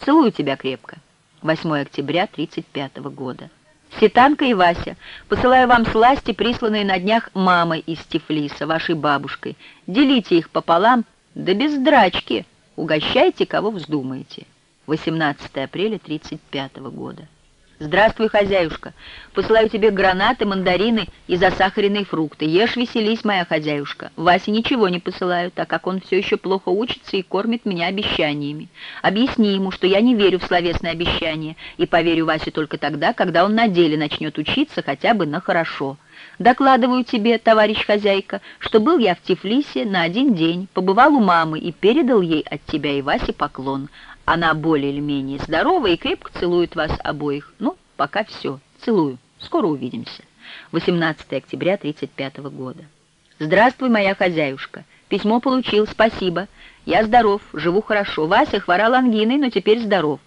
Целую тебя крепко. 8 октября 1935 года. Ситанка и Вася, посылаю вам сласти, присланные на днях мамой из Тифлиса, вашей бабушкой. Делите их пополам, да без драчки. Угощайте, кого вздумаете. 18 апреля 1935 года. Здравствуй, хозяюшка. Посылаю тебе гранаты, мандарины и засахаренные фрукты. Ешь, веселись, моя хозяюшка. Васе ничего не посылаю, так как он все еще плохо учится и кормит меня обещаниями. Объясни ему, что я не верю в словесные обещания и поверю Васе только тогда, когда он на деле начнет учиться хотя бы на хорошо. Докладываю тебе, товарищ хозяйка, что был я в Тифлисе на 1 день, побывал у мамы и передал ей от тебя и Васе поклон. Она более или менее здорова и крепко целует вас обоих. Ну, пока все. Целую. Скоро увидимся. 18 октября 1935 года. Здравствуй, моя хозяюшка. Письмо получил, спасибо. Я здоров, живу хорошо. Вася хворал ангиной, но теперь здоров.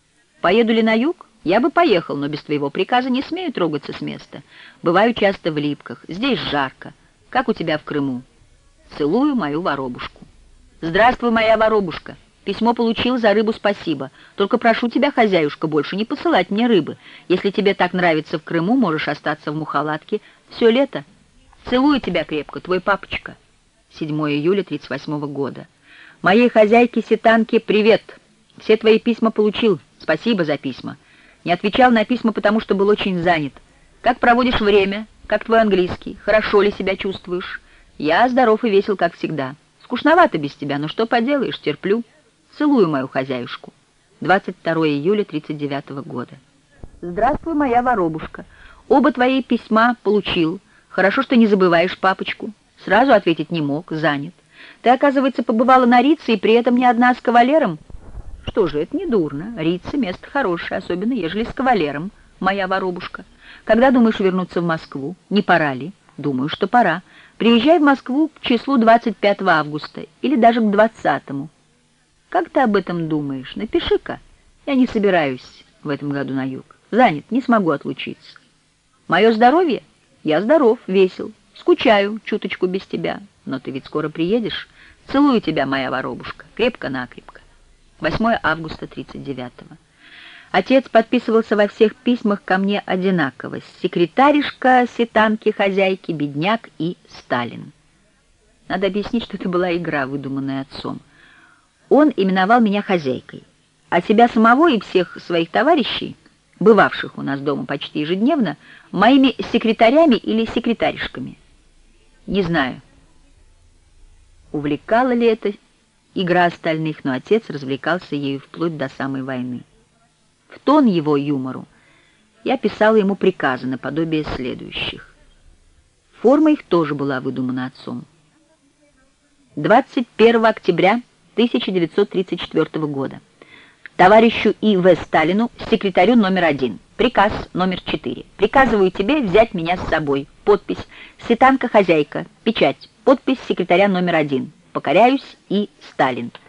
Поеду ли на юг? Я бы поехал, но без твоего приказа не смею трогаться с места. Бываю часто в Липках. Здесь жарко. Как у тебя в Крыму? Целую мою воробушку. Здравствуй, моя воробушка. Письмо получил, за рыбу спасибо. Только прошу тебя, хозяюшка, больше не посылать мне рыбы. Если тебе так нравится в Крыму, можешь остаться в Мухалатке все лето. Целую тебя крепко, твой папочка. 7 июля 1938 года. Моей хозяйке Ситанке привет. Все твои письма получил. Спасибо за письма. Не отвечал на письма, потому что был очень занят. Как проводишь время? Как твой английский? Хорошо ли себя чувствуешь? Я здоров и весел, как всегда. Скучновато без тебя, но что поделаешь, терплю. Целую мою хозяюшку. 22 июля 1939 года. Здравствуй, моя воробушка. Оба твои письма получил. Хорошо, что не забываешь папочку. Сразу ответить не мог, занят. Ты, оказывается, побывала на Рице и при этом не одна с кавалером? Что же, это не дурно. Рица — место хорошее, особенно ежели с кавалером, моя воробушка. Когда думаешь вернуться в Москву? Не пора ли? Думаю, что пора. Приезжай в Москву к числу 25 августа или даже к 20-му. Как ты об этом думаешь? Напиши-ка. Я не собираюсь в этом году на юг. Занят, не смогу отлучиться. Мое здоровье? Я здоров, весел. Скучаю чуточку без тебя. Но ты ведь скоро приедешь. Целую тебя, моя воробушка. Крепко-накрепко. 8 августа 1939. Отец подписывался во всех письмах ко мне одинаково. Секретаришка, Ситанки, хозяйки, бедняк и Сталин. Надо объяснить, что это была игра, выдуманная отцом. Он именовал меня хозяйкой, а себя самого и всех своих товарищей, бывавших у нас дома почти ежедневно, моими секретарями или секретаришками. Не знаю, увлекала ли это игра остальных, но отец развлекался ею вплоть до самой войны. В тон его юмору я писала ему приказы наподобие следующих. Форма их тоже была выдумана отцом. 21 октября 1934 года. Товарищу И.В. Сталину, секретарю номер 1. Приказ номер 4. Приказываю тебе взять меня с собой. Подпись «Ситанка-хозяйка». Печать. Подпись секретаря номер 1. Покоряюсь, И. Сталин.